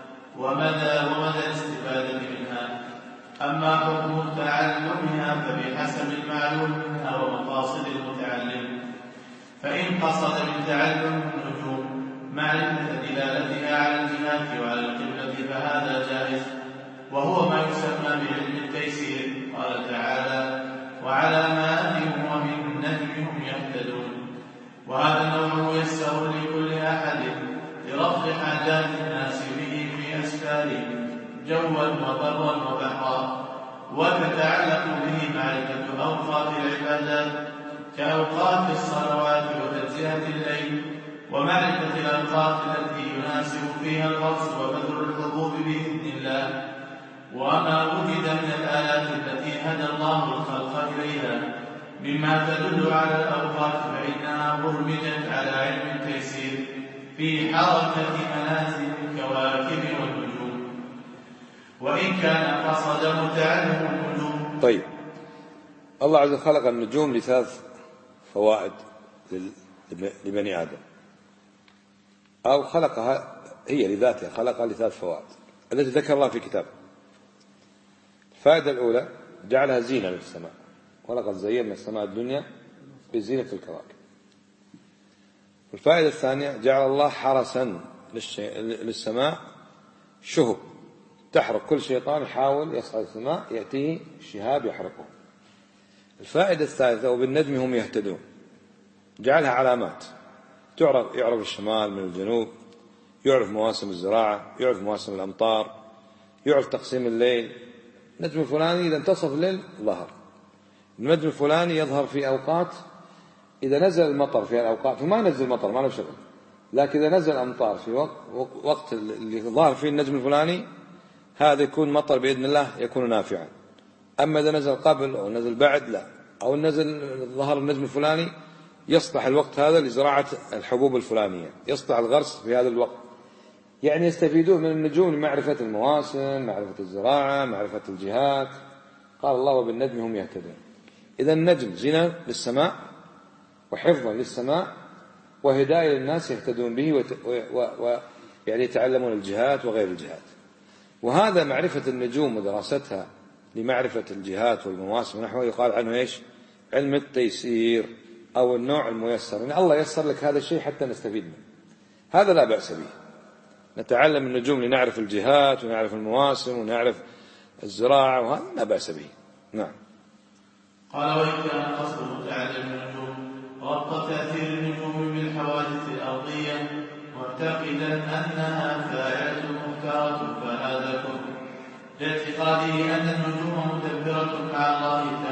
ومدى الاستفادة منها. أما حكم تعلمها فبحسب المعلوم منها ومقاصد المتعلم. فإن قصد من تعلم النجوم معرفة دلالتها على الجهات وعلى القبلة فهذا جائز، وهو ما يسمى بعلم التيسير. قال تعالى: وعلامات وبالنجم هم يهتدون. وهذا النوع ميسر لكل أحد لرفع حاجات الناس به في أسفاره جوا وبرا وبحرا. وتتعلق به معرفة أوقات العبادات كأوقات الصلوات وتجزئة الليل، ومعرفة الأوقات التي يناسب فيها الغرس وبذل الحظوظ بإذن الله. وما وجد من الآيات التي هدى الله الخلق إليها مما تدل على الأوقات فإنها برمجت على علم التيسير في حركة منازل الكواكب والنجوم، وإن كان قصد متعلم النجوم. طيب، الله عز وجل خلق النجوم لثلاث فوائد لبني آدم، أو خلقها هي لذاتها، خلقها لثلاث فوائد التي ذكر الله في كتابه. الفائدة الأولى جعلها زينة للسماء، ولقد زينا السماء الدنيا بزينة الكواكب. الفائدة الثانية جعل الله حرسا للسماء شهب تحرق، كل شيطان يحاول يصعد السماء يأتيه شهاب يحرقه. الفائدة الثالثة وبالنجم هم يهتدون، جعلها علامات يعرف الشمال من الجنوب، يعرف مواسم الزراعة، يعرف مواسم الأمطار، يعرف تقسيم الليل. النجم الفلاني إذا انتصف الليل ظهر، النجم الفلاني يظهر في أوقات إذا نزل المطر في الأوقات، فما نزل المطر ما له شغل، لكن إذا نزل الأمطار في وقت اللي ظهر فيه النجم الفلاني هذا يكون مطر بإذن الله، يكون نافعا. أما إذا نزل قبل أو نزل بعد لا، أو نزل ظهر النجم الفلاني يصلح الوقت هذا لزراعة الحبوب الفلانية، يصلح الغرس في هذا الوقت. يعني يستفيدون من النجوم لمعرفة المواسم، معرفة الزراعة، معرفة الجهات. قال الله وبالنجم هم يهتدون. إذا النجم زينة للسماء وحفظا للسماء وهداية للناس يهتدون به يعني يتعلمون الجهات وغير الجهات. وهذا معرفة النجوم ودراستها لمعرفة الجهات والمواسم ونحوه يقال عنه إيش؟ علم التيسير أو النوع الميسر. يعني الله يسر لك هذا الشيء حتى نستفيد منه، هذا لا بأس به. نتعلم النجوم لنعرف الجهات ونعرف المواسم ونعرف الزراعة، وهذا لا بأس به. نعم. قال: وإن كان قصد تعلم النجوم ربط تأثير النجوم بالحوادث الأرضية معتقدا أنها فاعلة مختارة فهذا كفر، لاعتقاده أن النجوم مدبرة مع الله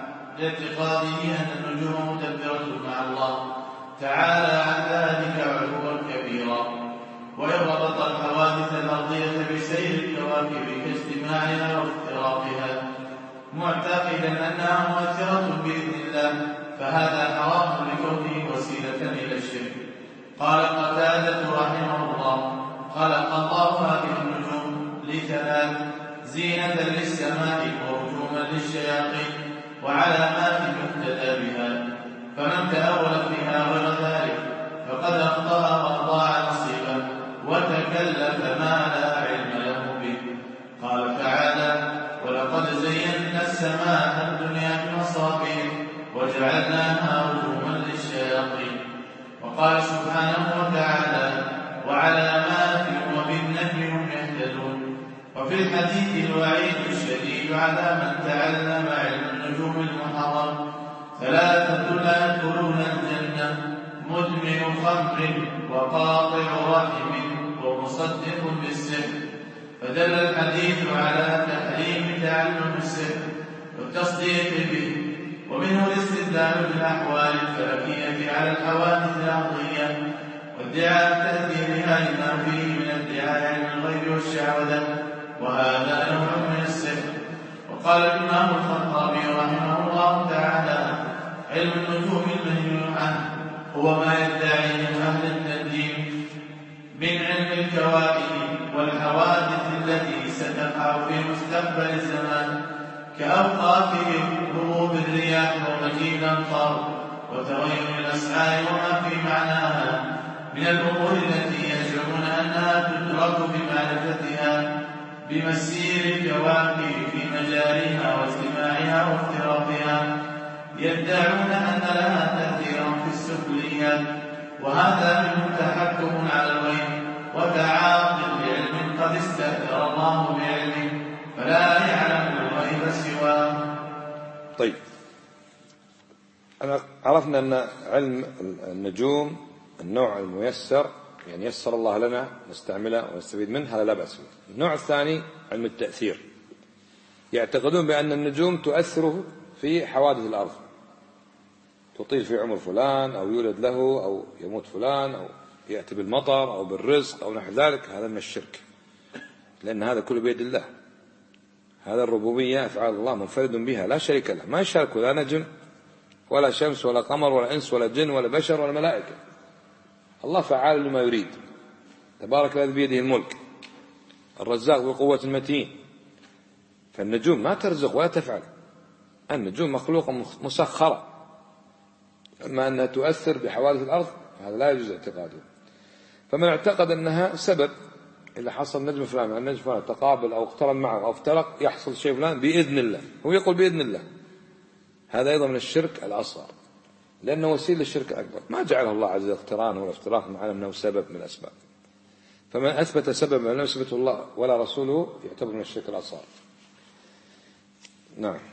تعالى عن ذلك علوا كبيرا. وإن ربط الحوادث الأرضية بسير الكواكب كاجتماعها وافتراقها معتقدا أنها مؤثرة بإذن الله فهذا حرام لكونه وسيلة إلى الشرك. قال قتادة رحمه الله: خلق الله هذه النجوم لثلاث: زينة للسماء ورجوما للشياطين وعلامات يهتدى بها، فمن تأول فيها غير ذلك فقد أخطأ وأضاع نصيبه وتكلف ما لا علم له به. قال تعالى: ولقد زينا السماء الدنيا بمصابيح وجعلناها رجوما للشياطين. وقال سبحانه وتعالى: وعلامات وبالنجم هم يهتدون. وفي الحديث الوعيد الشديد على من تعلم علم النجوم المحرم: ثلاثة لا يدخلون الجنة: مدمن خمر وقاطع رحم ومصدق بالسحر. فدل الحديث على تحريم تعلم السحر والتصديق به. ومنه الاستدلال بالاحوال الفلكيه على الحوادث الارضيه وادعاء تاثيرها لما فيه من ادعاء علم الغيب والشعوذه، وهذا نوع من السحر. وقال الامام الخطابي رحمه الله تعالى: علم النجوم المنهي عنه هو ما يدعيه اهل التنجيم من علم الكواكب والحوادث التي ستقع في مستقبل الزمان، كأوقاتهم هروب الرياح ومجيء الأمطار وتغير الأسعار وما في معناها من الأمور التي يزعمون أنها تدرك بمعرفتها بمسير الكواكب في مجاريها واجتماعها وافتراقها. يدعون أن لها تأثيرا في السفليات، وهذا منه تحكم على الغيب وتعاطي بعلم قد استأثر الله بعلمه فلا يعلم الغيب سواه. طيب، عرفنا أن علم النجوم النوع الميسر، يعني يسر الله لنا نستعمله ونستفيد منه، هذا لا بأس به. النوع الثاني علم التأثير، يعتقدون بأن النجوم تؤثر في حوادث الأرض، تطيل في عمر فلان أو يولد له أو يموت فلان أو يأتي بالمطر أو بالرزق أو نحو ذلك. هذا من الشرك، لأن هذا كله بيد الله. هذا الربوبية أفعال الله منفرد بها لا شريك له، ما يشارك لا نجم ولا شمس ولا قمر ولا إنس ولا جن ولا بشر ولا ملائكة. الله فعال لما يريد، تبارك الذي بيده الملك، الرزاق بقوة المتين. فالنجوم ما ترزق ولا تفعل، النجوم مخلوقة مسخرة. أما أنها تؤثر بحوادث الأرض هذا لا يجوز اعتقاده. فمن اعتقد أنها سبب، إذا حصل نجم فلان مع النجم فلان تقابل أو اقترن معه أو افترق يحصل شيء فلان بإذن الله، هو يقول بإذن الله، هذا أيضا من الشرك الأصغر، لأنه وسيلة للشرك الأكبر. ما جعله الله عز وجل اقتران ولا افتراق مع أنه سبب من الأسباب. فمن أثبت سبب لم يثبته الله ولا رسوله يعتبر من الشرك الأصغر. نعم.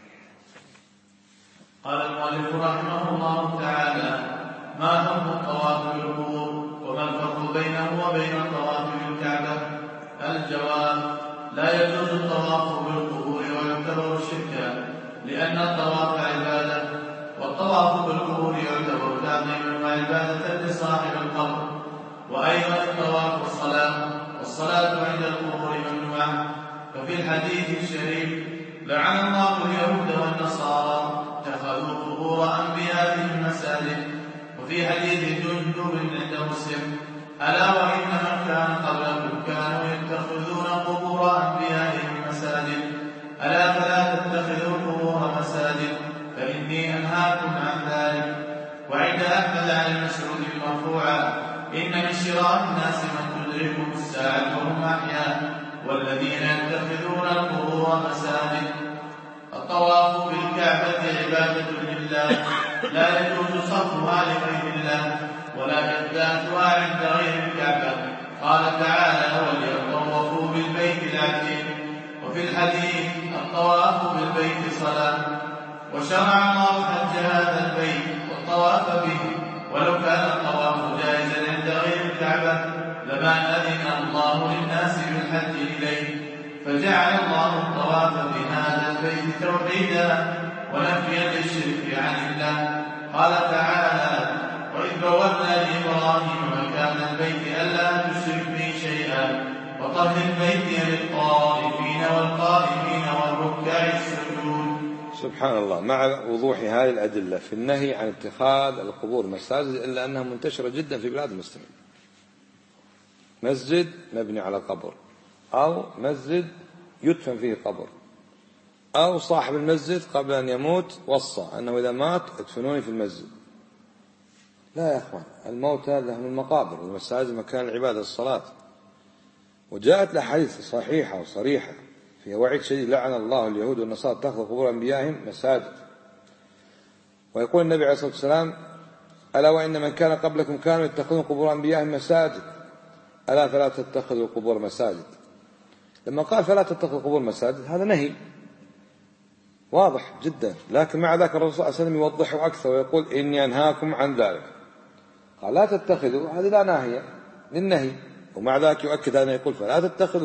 قال المؤلف رحمه الله تعالى: ما حكم الطواف بالقبور وما الفرق بينه وبين الطواف بالكعبة؟ الجواب: لا يجوز الطواف بالقبور ويعتبر شركا، لأن الطواف عبادة، والطواف بالقبور يعتبر تعظيما وعبادة لصاحب القبر. وأيضا الطواف والصلاة عند القبور ممنوعة. ففي الحديث الشريف: لعن الله اليهود والنصارى اتخذوا قبور أنبيائهم مساجد. وفي حديث جندب عند مسلم: ألا وإن من كان قبلكم كانوا يتخذون قبور أنبيائهم مساجد، ألا فلا تتخذوا القبور مساجد فإني أنهاكم عن ذلك. وعند أحمد عن المسعود مرفوعا: إن من شرار الناس من تدركهم الساعة وهم أحياء، والذين يتخذون القبور مساجد. الطواف بالكعبة عبادة لله، لا يجوز صرفها لغير الله ولا إحداثها عند غير الكعبة. قال تعالى: وليطوفوا بالبيت العتيق. وفي الحديث: الطواف بالبيت صلاة. وشرع الله حج هذا البيت والطواف به، ولو كان الطواف جائزا عند غير الكعبة لما أذن الله للناس بالحج إليه، فجعل الله الطواف بهذا البيت توحيدا ونفيا للشرك عن الله. قال تعالى: وإذ بوأنا لإبراهيم مكان البيت ألا تشرك بي شيئا وطهر بيتي للطائفين والقائمين والركع السجود. سبحان الله مع وضوح هذه الأدلة في النهي عن اتخاذ القبور مساجد، إلا أنها منتشرة جدا في بلاد المسلمين. مسجد مبني على قبر، أو مسجد يدفن فيه قبر، أو صاحب المسجد قبل أن يموت وصى أنه إذا مات ادفنوني في المسجد. لا يا أخوان، الموتى لهم المقابر، والمساجد مكان العبادة الصلاة. وجاءت الأحاديث صحيحة وصريحة فيها وعيد شديد: لعن الله اليهود والنصارى اتخذوا قبور أنبيائهم مساجد. ويقول النبي عليه الصلاة والسلام: ألا وإن من كان قبلكم كانوا يتخذون قبور أنبيائهم مساجد، ألا فلا تتخذوا القبور مساجد. لما قال فلا تتخذوا القبور مساجد هذا نهي واضح جدا، لكن مع ذلك الرسول صلى الله عليه وسلم يوضحه أكثر ويقول: إني أنهاكم عن ذلك. قال لا تتخذوا، هذه لا ناهية للنهي، ومع ذلك يؤكد أنه يقول فلا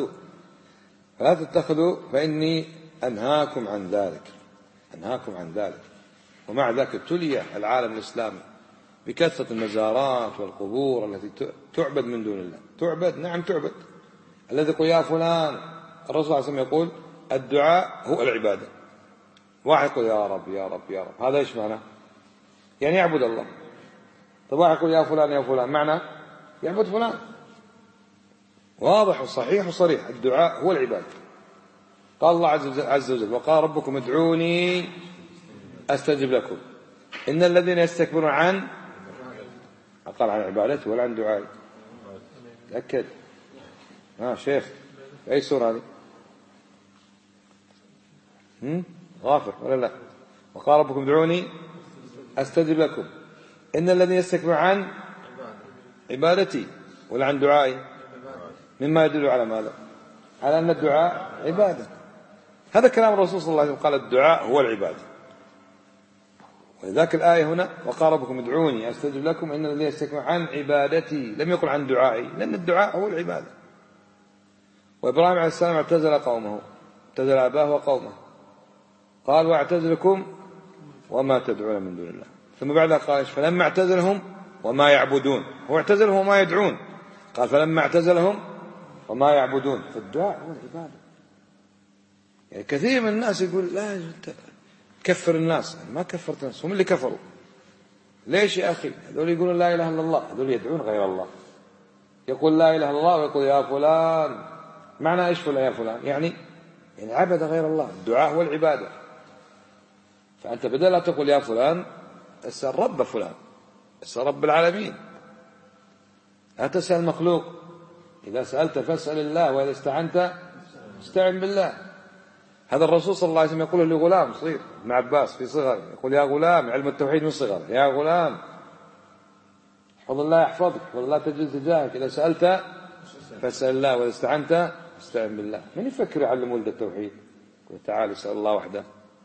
تتخذوا فإني أنهاكم عن ذلك. ومع ذلك ابتلي العالم الإسلامي بكثرة المزارات والقبور التي تعبد من دون الله. تعبد. الذي يقول يا فلان، الرسول صلى الله عليه وسلم يقول الدعاء هو العبادة. واحد يقول يا رب يا رب يا رب، هذا ايش معناه؟ يعني يعبد الله. طب واحد يقول يا فلان معناه يعبد فلان. واضح وصحيح وصريح، الدعاء هو العبادة. قال الله عز وجل: وقال ربكم ادعوني أستجب لكم إن الذين يستكبرون عن عبادتي ولا عن دعائي. تأكد. شيخ أي سورة هذه؟ غافر ولا لا؟ وقال ربكم ادعوني أستجب لكم إن الذين يستكبرون عن عبادتي ولا عن دعائي. مما يدل على ماذا؟ على أن الدعاء عبادة. هذا كلام الرسول صلى الله عليه وسلم، قال الدعاء هو العبادة. ولذلك الآية هنا: وقال ربكم ادعوني أستجب لكم إن الذين يستكبرون عن عبادتي، لم يقل عن دعائي، لأن الدعاء هو العبادة. وإبراهيم عليه السلام اعتزل أباه وقومه، قال: واعتزلكم وما تدعون من دون الله. ثم بعد قال: فلما اعتزلهم وما يعبدون. هو اعتزلهم وما يدعون، قال: فلما اعتزلهم وما يعبدون. فالدعاء هو العبادة. يعني كثير من الناس يقول لا كفر الناس. ما كفرت الناس، هم اللي كفروا. ليش يا أخي؟ هذول يقولون لا إله إلا الله، هذول يدعون غير الله. يقول لا إله إلا الله ويقول يا فلان. معنى إيش يا فلان؟ يعني عبد غير الله. الدعاء هو العبادة. فأنت بدل لا تقول يا فلان، اسأل رب فلان، اسأل رب العالمين. لا تسأل مخلوق. إذا سألت فاسأل الله، وإذا استعنت استعن بالله. هذا الرسول صلى الله عليه وسلم يقول لغلام صغير، ابن عباس في صغر، يقول يا غلام، علم التوحيد من صغر، يا غلام احفظ الله يحفظك، احفظ الله تجد تجاهك، إذا سألت فاسأل الله، وإذا استعنت استعن بالله. من يفكر يعلم ولد التوحيد؟ يقول تعال اسأل الله وحده.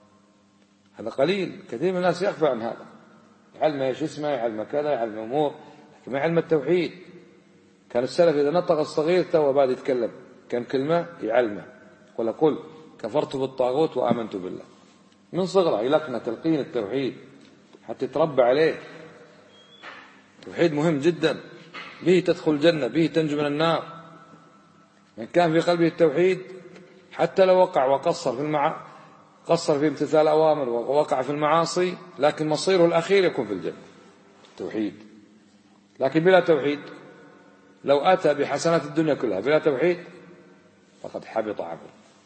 هذا قليل. كثير من الناس يخفى عن هذا. يعلم ايش اسمه، يعلم كذا، يعلم أمور، لكن ما يعلم التوحيد. كان السلف إذا نطق الصغير تو بعد يتكلم كم كلمة يعلمه، قل كفرت بالطاغوت وآمنت بالله. من صغره يلقنا تلقين التوحيد حتى يتربى عليه. التوحيد مهم جدا، به تدخل الجنة، به تنجو من النار. من كان في قلبه التوحيد حتى لو وقع وقصر قصر في امتثال الأوامر ووقع في المعاصي، لكن مصيره الأخير يكون في الجنة. التوحيد. لكن بلا توحيد لو أتى بحسنات الدنيا كلها بلا توحيد فقد حبط عمله.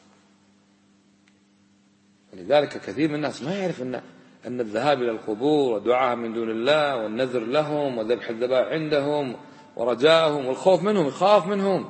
ولذلك كثير من الناس ما يعرف أن الذهاب إلى القبور ودعاء من دون الله والنذر لهم وذبح الذبائح عندهم ورجاءهم والخوف منهم، يخاف منهم.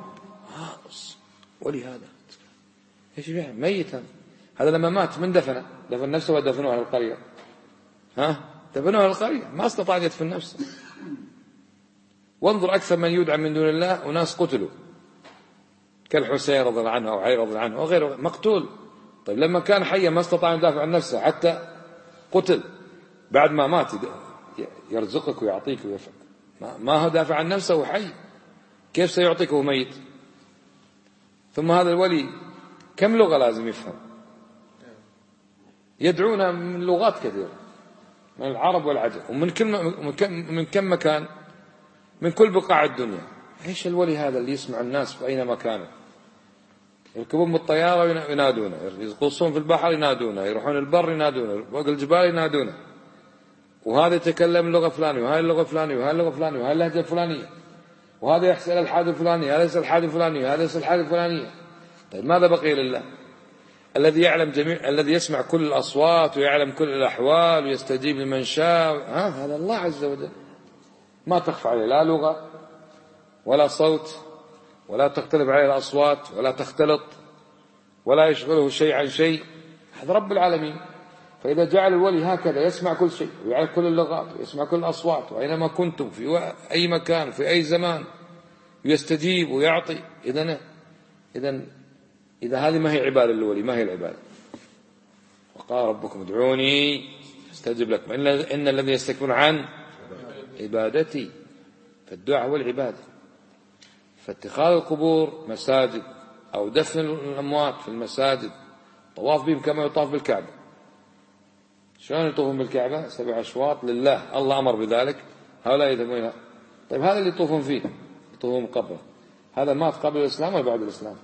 ولهذا ايش يعني ميتا. هذا لما مات من دفن نفسه ودفنوه أهل القرية. دفنوه أهل القرية، ما استطاع أن يدفن نفسه. وانظر أكثر من يدعى من دون الله وناس قتلوا، كالحسين رضي الله عنه أو علي رضي الله عنه وغيره مقتول. طيب لما كان حيا ما استطاع أن يدافع عن نفسه حتى قتل، بعد ما مات يرزقك ويعطيك ويفعل. ما هو دافع عن نفسه وحي، كيف سيعطيك وهو ميت؟ ثم هذا الولي كم لغة لازم يفهم؟ يدعون من لغات كثيرة، من العرب والعجم، ومن كم مكان، من كل بقاع الدنيا. ايش الولي هذا اللي يسمع الناس في أينما كانوا؟ يركبون بالطيارة ينادونه، يغوصون في البحر ينادونه، يروحون البر ينادونه، فوق الجبال ينادونه، وهذا يتكلم اللغة الفلانية وهاي اللغة الفلانية وهاي اللغة الفلانية وهاي اللهجة الفلانية، وهذا يسأل الحاجة الفلانية، هذا يسأل الحاجة الفلانية، وهذا يسأل الحاجة الفلانية. طيب ماذا بقي لله الذي يعلم الذي يسمع كل الأصوات ويعلم كل الأحوال ويستجيب لمن شاء؟ هذا الله عز وجل، ما تخفى عليه لا لغة ولا صوت، ولا تختلف عليه الأصوات ولا تختلط، ولا يشغله شيء عن شيء. هذا رب العالمين. فإذا جعل الولي هكذا يسمع كل شيء ويعرف كل اللغات ويسمع كل الأصوات، وأينما كنتم في أي مكان في أي زمان ويستجيب ويعطي، إذا هذه ما هي عبادة للولي، ما هي العبادة؟ وقال ربكم ادعوني استجب لكم إن الذين يستكبرون عن عبادتي. فالدعاء هو العبادة. فاتخاذ القبور مساجد أو دفن الأموات في المساجد، طواف بهم كما يطاف بالكعبة. شلون يطوفون بالكعبة؟ 7 أشواط لله، الله أمر بذلك، هؤلاء يذهبون. طيب هذا اللي يطوفون فيه، يطوفون قبره، هذا مات قبل الإسلام ولا بعد الإسلام؟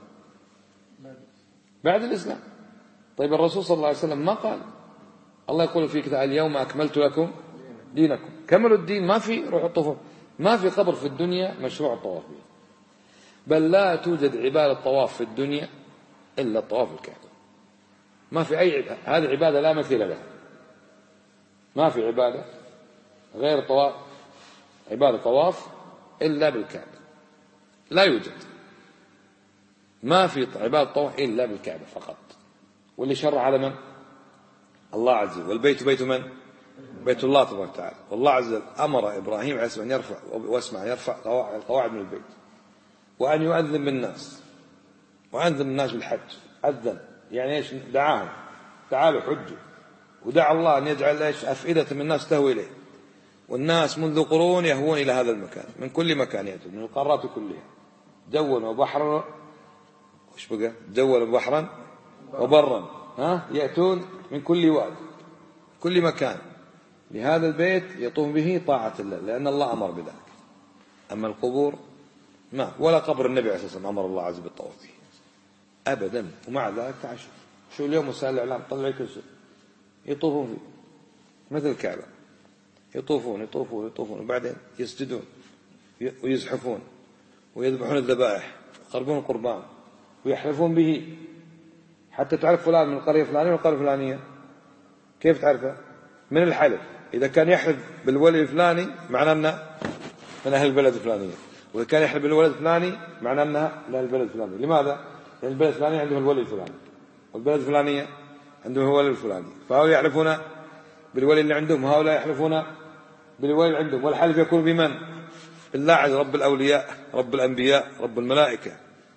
بعد الإسلام. طيب الرسول صلى الله عليه وسلم ما قال، الله يقول في كتاب اليوم أكملت لكم دينكم، كملوا الدين، ما في روحوا طوفوا، ما في قبر في الدنيا مشروع الطواف به، بل لا توجد عبادة طواف في الدنيا إلا الطواف الكعبة. ما في أي عبادة، هذه عبادة لا مثيل لها، ما في عبادة غير طواف، عبادة طواف إلا بالكعبة، لا يوجد، ما في عبادة طواف إلا بالكعبة فقط. واللي شرع على من؟ الله عز وجل. والبيت بيت من؟ بيت الله تبارك وتعالى. والله عز وجل أمر إبراهيم عليه السلام أن يرفع واسمع يرفع القواعد من البيت، وأن يؤذن بالناس، وأذن الناس بالحج. أذن يعني إيش؟ دعاهم تعالوا حجوا، ودعا الله أن يجعل إيش؟ أفئدة من الناس تهوي إليه. والناس منذ قرون يهوون إلى هذا المكان، من كل مكان يأتون، من القارات كلها، جوا وبحرا، وش بقى؟ جوا وبحرا وبرا، يأتون من كل واد، كل مكان لهذا البيت يطوف به طاعة الله، لأن الله أمر بذلك. أما القبور ما، ولا قبر النبي عليه الصلاة والسلام أمر الله عز وجل بالطواف به أبدا. ومع ذلك تعشوا شو اليوم وسائل الإعلام طلع كل شيء يطوفون فيه مثل الكعبة، يطوفون يطوفون يطوفون، وبعدين يسجدون ويزحفون ويذبحون الذبائح ويقربون القربان ويحلفون به، حتى تعرف فلان من القرية الفلانية والقرية الفلانية. كيف تعرفه؟ من الحلف. إذا كان يحلف بالولي الفلاني معناه أنه من أهل البلد الفلانية، وإذا كان يحلف بالولد الفلاني معناه أنها من أهل البلد الفلاني. لماذا؟ لأن البلد الفلاني عنده الولي الفلاني، والبلد الفلانية عندهم الولي الفلاني، فهؤلاء يحلفون بالولي اللي عندهم، وهؤلاء يحلفون بالولي اللي عندهم. والحلف يكون بمن؟ بالله عز رب الأولياء، رب الأنبياء، رب الملائكة.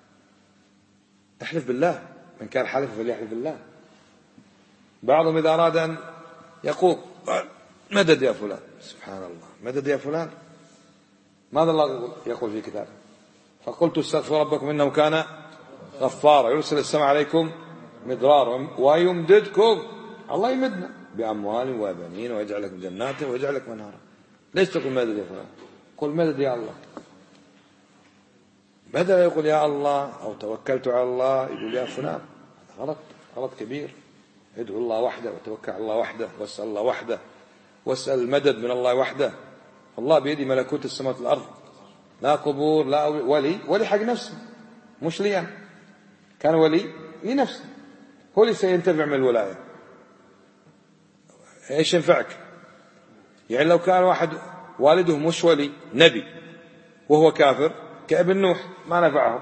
احلف بالله، من كان حلف فليحلف بالله. بعضهم إذا أراد أن يقول قال مدد يا فلان، سبحان الله، مدد يا فلان. ماذا الله يقول في كتابه؟ فقلت استغفروا ربكم إنه كان غفارا يرسل السماء عليكم مدرارا ويمددكم، الله يمدنا بأموال وبنين ويجعل لكم جنات ويجعل لكم أنهارا. ليش تقول مدد يا فلان؟ قل مدد يا الله. بدل يقول يا الله أو توكلت على الله يقول يا فلان، غلط، غلط كبير. ادعو الله وحده وتوكل على الله وحده واسأل الله وحده واسأل المدد من الله وحده. الله بيدي ملكوت السماوات والأرض، لا قبور لا ولي حق نفسه مش لي أنا. كان ولي لنفسه، هو اللي سينتفع من الولاية. ايش ينفعك؟ يعني لو كان واحد والده مش ولي نبي وهو كافر كابن نوح ما نفعه.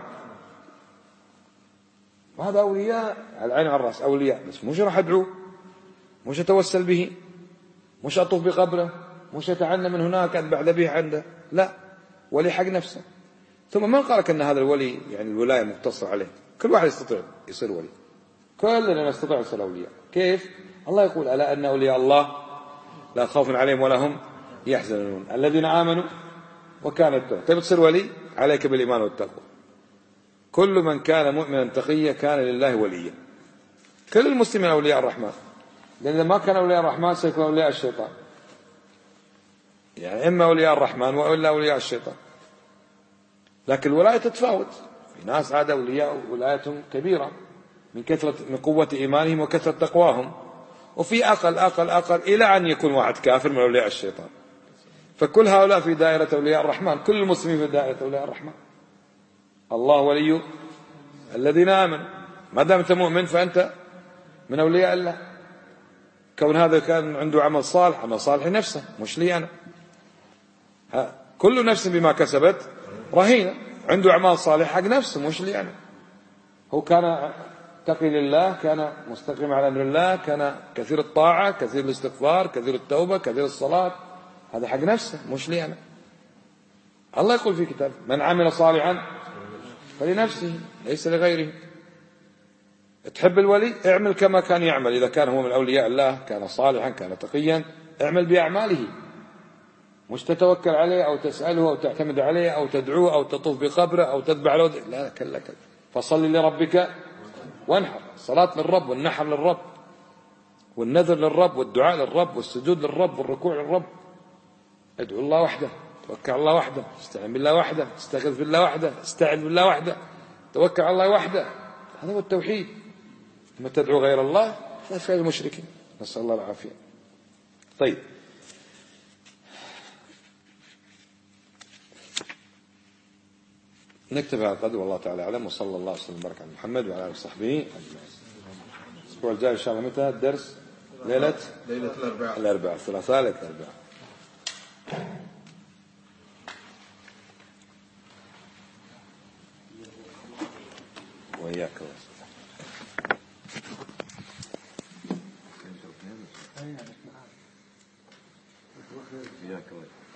وهذا أولياء على العين على الرأس، أولياء، بس مش راح أدعوه، مش أتوسل به، مش أطوف بقبره، مش أتعنى من هناك أذبح ذبيحة عنده، لا، ولي حق نفسه. ثم من قالك أن هذا الولي يعني الولاية مقتصر عليه؟ كل واحد يستطيع يصير ولي، كلنا نستطيع نصير أولياء. كيف؟ الله يقول ألا أن أولياء الله لا خوف عليهم ولا هم يحزنون الذين آمنوا وكانوا يتقون. تبي تصير ولي عليك بالإيمان والتقوى. كل من كان مؤمنا تقيا كان لله وليا. كل المسلمين أولياء الرحمن، لأن إذا ما كان أولياء الرحمن سيكون أولياء الشيطان، يعني إما أولياء الرحمن وإلا أولياء الشيطان. لكن الولاية تتفاوت، في ناس عاد أولياء ولايتهم كبيرة من قوة إيمانهم وكثرة تقواهم، وفي أقل إلى أن يكون واحد كافر من أولياء الشيطان. فكل هؤلاء في دائرة أولياء الرحمن، كل المسلمين في دائرة أولياء الرحمن. الله ولي الذين آمنوا، ما دام أنت مؤمن فأنت من أولياء الله. كون هذا كان عنده عمل صالح نفسه، مش لي أنا. كل نفس بما كسبت رهينة، عنده أعمال صالحة حق نفسه مش لي أنا. هو كان تقي لله، كان مستقيم على أمر الله، كان كثير الطاعة، كثير الاستغفار، كثير التوبة، كثير الصلاة، هذا حق نفسه مش لي أنا. الله يقول في كتابه: من عمل صالحا فلنفسه ليس لغيره. تحب الولي، اعمل كما كان يعمل. إذا كان هو من أولياء الله، كان صالحا، كان تقيا، اعمل بأعماله، مش تتوكل عليه أو تسأله أو تعتمد عليه أو تدعوه أو تطوف بقبره أو تتبع له. لا، كلا. فصل لربك وانحر. الصلاة للرب والنحر للرب والنذر للرب والدعاء للرب والسجود للرب والركوع للرب. ادعو الله وحده، توكل على الله وحده، استعن بالله وحده، استغيث بالله وحده، استعذ بالله وحده، توكل على الله وحده. هذا هو التوحيد. لما تدعو غير الله هذا فعل المشركين، نسأل الله العافية. طيب، نكتب هذا القدر، والله تعالى أعلم، وصلى الله وسلم وبارك على محمد وعلى آله وصحبه أجمعين. الأسبوع الجاي إن شاء الله متى الدرس؟ ليلة الأربعاء، الثلاثاء ليلة الأربعاء. وإياك الله.